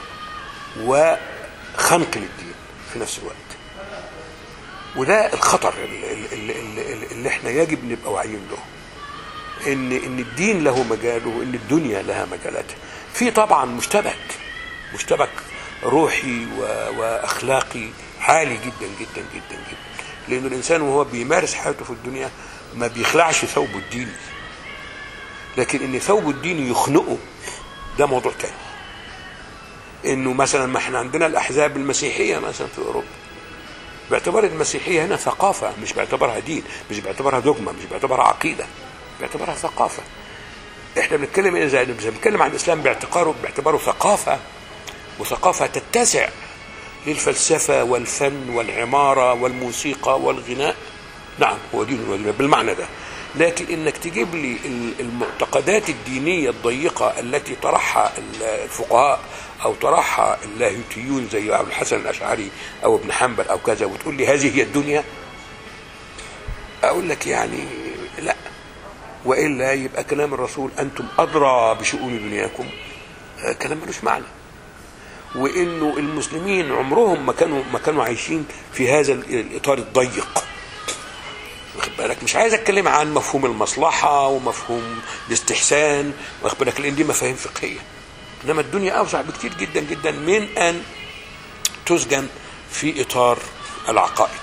وخنق للدين في نفس الوقت. وده الخطر اللي, اللي, اللي احنا يجب نبقى واعيين له، ان ان الدين له مجاله وان الدنيا لها مجالاتها. في طبعا مشتبك مشتبك روحي واخلاقي عالي جدا جدا جدا جدا، لان الانسان وهو بيمارس حياته في الدنيا ما بيخلعش ثوبه الديني، لكن ان ثوبه الديني يخنقه ده موضوع تاني. انه مثلا ما احنا عندنا الاحزاب المسيحيه مثلا في اوروبا، باعتبار المسيحيه هنا ثقافه، مش باعتبارها دين، مش باعتبارها دوجما، مش باعتبارها عقيده، باعتبارها ثقافه. احنا بنتكلم اذا بنتكلم عن الاسلام باعتباره باعتباره ثقافه، وثقافه تتسع للفلسفه والفن والعماره والموسيقى والغناء. نعم هو دين ودين بالمعنى ده، لكن انك تجيب لي المعتقدات الدينيه الضيقه التي طرحها الفقهاء او طرحها اللاهوتيون زي ابو الحسن الاشعري او ابن حنبل او كذا وتقول لي هذه هي الدنيا، اقول لك يعني لا. والا يبقى كلام الرسول انتم ادرى بشؤون دنياكم كلام ملوش معنى. وانه المسلمين عمرهم ما كانوا ما كانوا عايشين في هذا الاطار الضيق. واخد بالك؟ مش عايز اتكلم عن مفهوم المصلحه ومفهوم الاستحسان، واخد بالك، لان دي مفاهيم فقهيه. انما الدنيا اوسع بكتير جدا جدا من ان تسجن في اطار العقائد.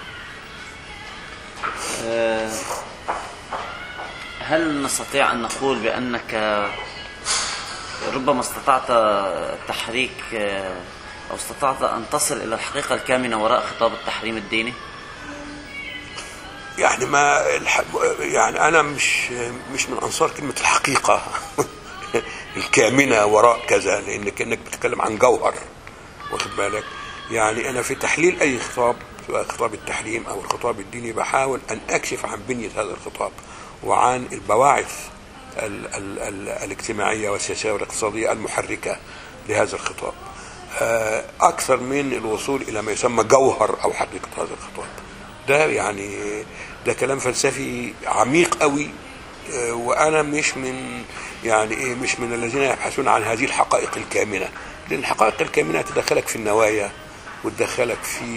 هل نستطيع ان نقول بانك ربما استطعت تحريك او استطعت ان تصل الى الحقيقه الكامنه وراء خطاب التحريم الديني؟ يعني ما الح... يعني انا مش مش من انصار كلمه الحقيقه الكامنه وراء كذا، لانك انك بتتكلم عن جوهر، واخد بالك. يعني انا في تحليل اي خطاب سواء خطاب التحريم او الخطاب الديني بحاول ان اكشف عن بنيه هذا الخطاب وعن البواعث ال ال ال الاجتماعيه والسياسيه والاقتصاديه المحركه لهذا الخطاب، اكثر من الوصول الى ما يسمى جوهر او حقيقه هذا الخطاب. ده يعني ده كلام فلسفي عميق قوي، وانا مش من يعني ايه مش من الذين يبحثون عن هذه الحقائق الكامنه، لان الحقائق الكامنه تدخلك في النوايا وتدخلك في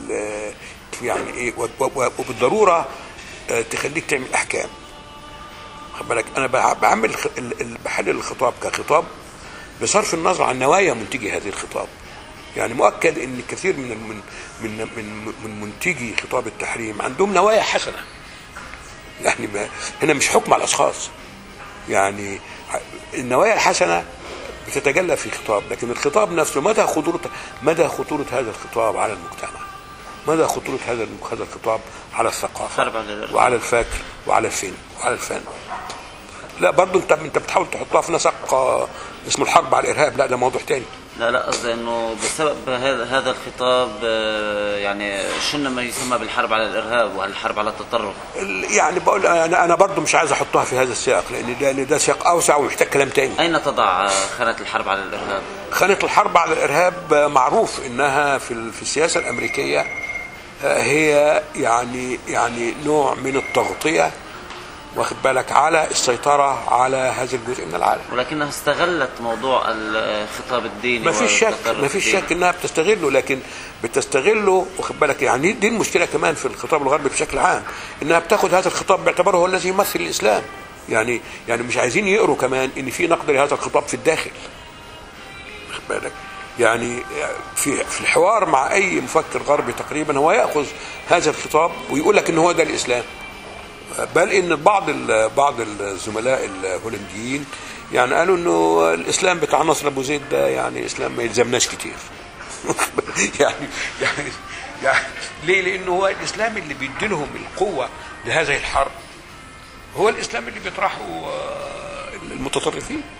يعني ايه وبالضروره تخليك تعمل احكام. خد بالك، انا بعمل بحلل الخطاب كخطاب بصرف النظر عن نوايا منتجي هذه الخطاب. يعني مؤكد ان كثير من من من من, من منتجي خطاب التحريم عندهم نوايا حسنه. يعني ما هنا مش حكم على الاشخاص، يعني النوايا الحسنه بتتجلى في خطاب، لكن الخطاب نفسه مدى خطوره مدى خطوره هذا الخطاب على المجتمع، مدى خطوره هذا هذا الخطاب على الثقافه وعلى الفكر وعلى الفن وعلى الفن. لا برضه انت انت بتحاول تحطها في نسق اسمه الحرب على الارهاب، لا ده موضوع تاني. لا لا قصدي انه بسبب هذا هذا الخطاب يعني شن ما يسمى بالحرب على الارهاب والحرب على التطرف. يعني بقول انا انا برضه مش عايز احطها في هذا السياق، لان ده ده سياق اوسع ومحتاج كلام تاني. اين تضع خانه الحرب على الارهاب؟ خانه الحرب على الارهاب معروف انها في في السياسه الامريكيه هي يعني يعني نوع من التغطيه، واخد بالك، على السيطرة على هذا الجزء من العالم. ولكنها استغلت موضوع الخطاب الديني. ما فيش شك ما فيش شك انها بتستغله، لكن بتستغله واخد بالك. يعني دي المشكلة كمان في الخطاب الغربي بشكل عام، انها بتاخد هذا الخطاب باعتباره هو الذي يمثل الاسلام. يعني يعني مش عايزين يقروا كمان ان في نقد لهذا الخطاب في الداخل، واخد بالك. يعني في في الحوار مع اي مفكر غربي تقريبا هو ياخذ هذا الخطاب ويقول لك ان هو ده الاسلام. بل ان بعض بعض الزملاء الهولنديين يعني قالوا انه الاسلام بتاع نصر ابو زيد ده يعني اسلام ما يلزمناش كتير. يعني يعني يعني ليه؟ لانه هو الاسلام اللي بيدي لهم القوه لهذه الحرب هو الاسلام اللي بيطرحه المتطرفين،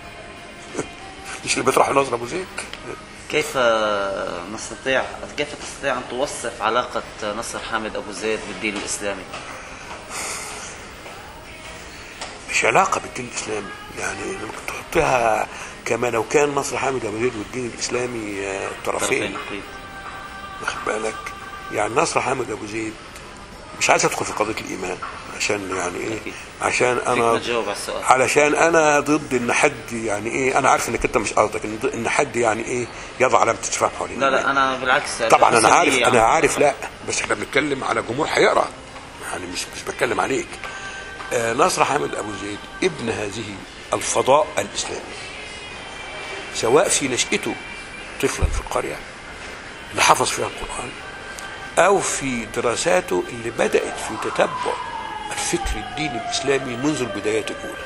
مش اللي بيطرحه نصر ابو زيد. كيف نستطيع كيف تستطيع ان توصف علاقه نصر حامد ابو زيد بالدين الاسلامي؟ ملهاش علاقه بالدين الاسلامي. يعني ممكن تحطها كما لو كان نصر حامد ابو زيد والدين الاسلامي طرفين، واخد بالك؟ يعني نصر حامد ابو زيد مش عايز ادخل في قضيه الايمان عشان يعني ايه، عشان انا علشان انا ضد ان حد يعني ايه، انا عارف انك انت مش قصدك ان حد يعني ايه يضع علامه استفهام حوالين. لا لا انا بالعكس طبعا انا عارف يعني. انا عارف لا، بس احنا بنتكلم على جمهور هيقرا يعني، مش مش بتكلم عليك. آه نصر حامد ابو زيد ابن هذه الفضاء الاسلامي، سواء في نشأته طفلا في القريه اللي حفظ فيها القرآن، أو في دراساته اللي بدأت في تتبع الفكر الديني الإسلامي منذ البدايات الأولى.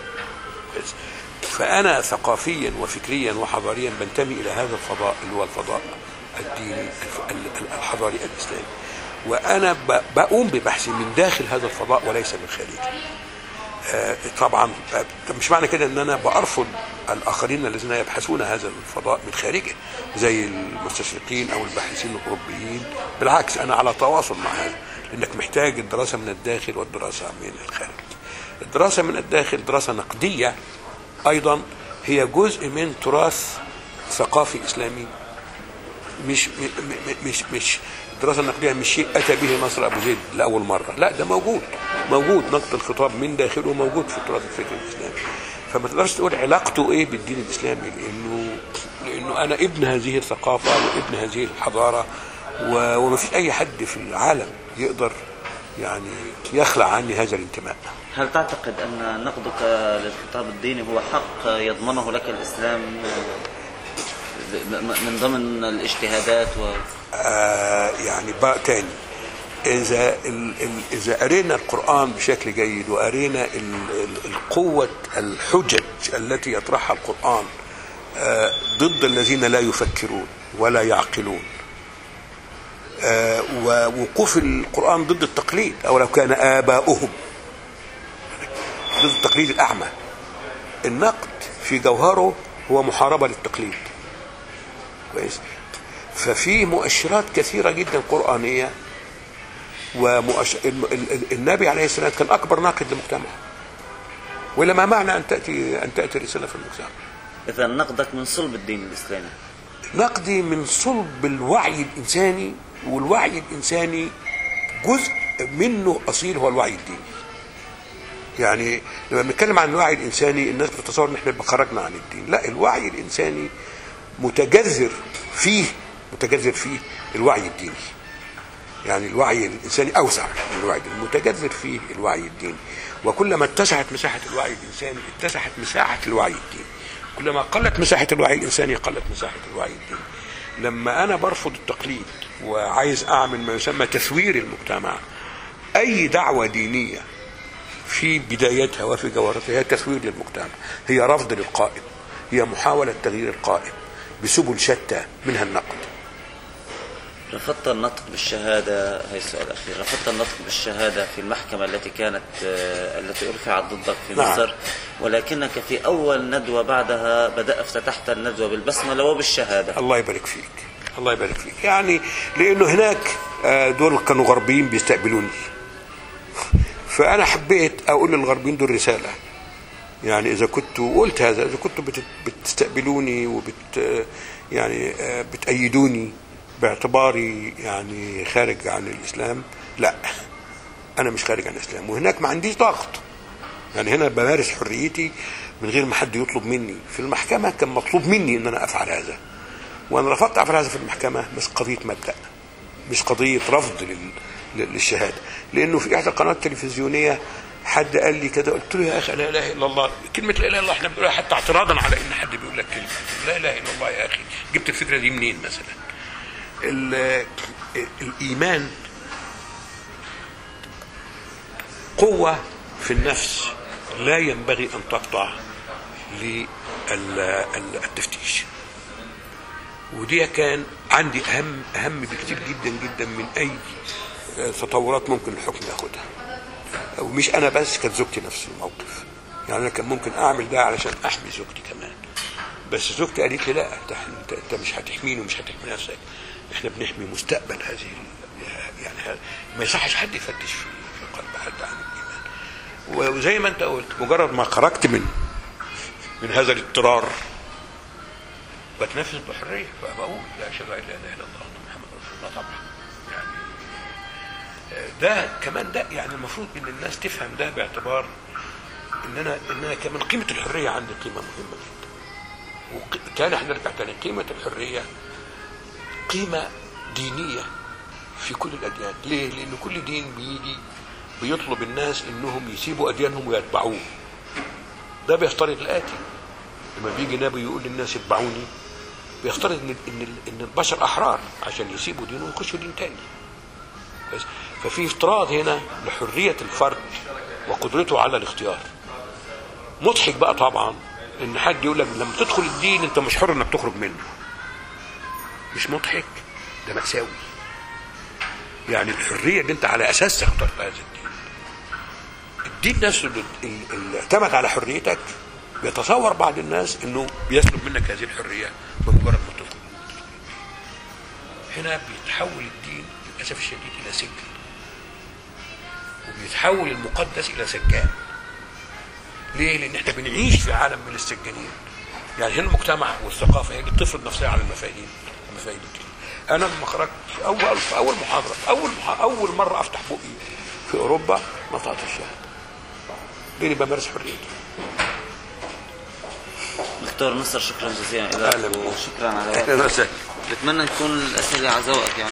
فأنا ثقافيا وفكريا وحضاريا بنتمي إلى هذا الفضاء اللي هو الفضاء الديني الحضاري الإسلامي، وأنا بقوم ببحثي من داخل هذا الفضاء وليس من خارجه. طبعا مش معنى كده ان انا بارفض الاخرين الذين يبحثون هذا الفضاء من خارجه زي المستشرقين او الباحثين الاوروبيين، بالعكس انا على تواصل مع هذا، لانك محتاج الدراسه من الداخل والدراسه من الخارج. الدراسه من الداخل دراسه نقديه ايضا، هي جزء من تراث ثقافي اسلامي، مش مش مش الدراسه النقديه مش شيء اتى به نصر ابو زيد لاول مره، لا ده موجود موجود نقد الخطاب من داخله موجود في التراث الفكري الاسلامي. فما تقدرش تقول علاقته ايه بالدين الاسلامي، لانه لانه انا ابن هذه الثقافه وابن هذه الحضاره، وما فيش اي حد في العالم يقدر يعني يخلع عني هذا الانتماء. هل تعتقد ان نقدك للخطاب الديني هو حق يضمنه لك الاسلام من ضمن الاجتهادات و آه يعني بقى تاني، إذا إذا قرينا القرآن بشكل جيد وقرينا القوة الحجج التي يطرحها القرآن آه ضد الذين لا يفكرون ولا يعقلون، آه ووقوف القرآن ضد التقليد، أو لو كان آباؤهم ضد التقليد الأعمى. النقد في جوهره هو محاربة للتقليد، كويس؟ ففي مؤشرات كثيرة جدا قرآنية، والنبي عليه السلام كان أكبر ناقد للمجتمع، ولا ما معنى أن تأتي أن تأتي رسالة في المجتمع. إذا نقدك من صلب الدين الإسلامي؟ نقدي من صلب الوعي الإنساني، والوعي الإنساني جزء منه أصيل هو الوعي الديني. يعني لما بنتكلم عن الوعي الإنساني الناس بتتصور إن إحنا خرجنا عن الدين، لا، الوعي الإنساني متجذر فيه متجذر فيه الوعي الديني. يعني الوعي الإنساني أوسع من الوعي الديني، متجذر فيه الوعي الديني، وكلما اتسعت مساحة الوعي الإنساني اتسعت مساحة الوعي الديني، كلما قلت مساحة الوعي الإنساني قلت مساحة الوعي الديني. لما أنا برفض التقليد وعايز أعمل ما يسمى تثوير المجتمع، أي دعوة دينية في بدايتها وفي جوهرتها هي تثوير للمجتمع، هي رفض للقائم، هي محاولة تغيير القائم بسبل شتى منها النقد. رفضت النطق بالشهادة، هي السؤال الأخير، رفضت النطق بالشهادة في المحكمة التي كانت التي رفعت ضدك في نعم. مصر، ولكنك في أول ندوة بعدها بدأ افتتحت الندوة بالبسملة وبالشهادة. الله يبارك فيك، الله يبارك فيك. يعني لأنه هناك دول كانوا غربيين بيستقبلوني، فأنا حبيت أقول للغربيين دول رسالة. يعني إذا كنت قلت هذا، إذا كنتوا بتستقبلوني وبت يعني بتأيدوني باعتباري يعني خارج عن الإسلام، لا، أنا مش خارج عن الإسلام، وهناك ما عنديش ضغط. يعني هنا بمارس حريتي من غير ما حد يطلب مني. في المحكمة كان مطلوب مني إن أنا أفعل هذا، وأنا رفضت أفعل هذا في المحكمة، بس قضية مبدأ، مش قضية رفض للشهادة. لأنه في إحدى القنوات التلفزيونية حد قال لي كده، قلت له يا أخي لا إله إلا الله، كلمة لا إله إلا الله إحنا بنقولها حتى اعتراضا على إن حد بيقول لك كلمة لا إله إلا الله. يا أخي جبت الفكرة دي منين مثلا؟ الإيمان قوة في النفس لا ينبغي أن تخضع للتفتيش، ودي كان عندي أهم أهم بكتير جدا جدا من أي تطورات ممكن الحكم ياخدها. ومش أنا بس، كانت زوجتي نفس الموقف. يعني أنا كان ممكن أعمل ده علشان أحمي زوجتي كمان، بس زوجتي قالت لي لا، أنت أنت مش هتحميني ومش هتحمي نفسك، إحنا بنحمي مستقبل هذه. يعني ما يصحش حد يفتش في قلب حد عن الإيمان. وزي ما انت قلت مجرد ما خرجت من من هذا الاضطرار بتنفذ بحريه، فبقول لا اشهد ان لا اله الا الله محمد رسول الله. طبعا يعني ده كمان ده يعني المفروض ان الناس تفهم ده باعتبار ان انا ان انا كمان قيمه الحريه عندي قيمه مهمه جدا. وكان احنا نرجع تاني قيمه الحريه قيمه دينيه في كل الاديان. ليه؟ لان كل دين بيجي بيطلب الناس انهم يسيبوا اديانهم ويتبعوه. ده بيفترض الاتي: لما بيجي نبي يقول للناس اتبعوني بيفترض ان ان ان البشر احرار عشان يسيبوا دينهم ويخشوا دين تاني. بس ففي افتراض هنا لحريه الفرد وقدرته على الاختيار. مضحك بقى طبعا ان حد يقول لك لما تدخل الدين انت مش حر انك تخرج منه. مش مضحك، ده مأساوي. يعني الحريه اللي انت على اساسها اخترت هذا الدين، الدين نفسه اللي اعتمد على حريتك بيتصور بعض الناس انه بيسلب منك هذه الحريه بمجرد ما تدخل. هنا بيتحول الدين للاسف الشديد الى سجن، وبيتحول المقدس الى سجان. ليه؟ لان احنا بنعيش في عالم من السجانين. يعني هنا المجتمع والثقافه هي بتفرض نفسها على المفاهيم المفاهيم الدين. انا لما خرجت في اول في اول محاضره في اول محاضرة اول مره افتح بقي في اوروبا نطقت الشهاده. لاني بمارس حريتي. دكتور نصر شكرا جزيلا لك وشكرا على وقتك. بتمنى تكون الاسئله على ذوقك يعني.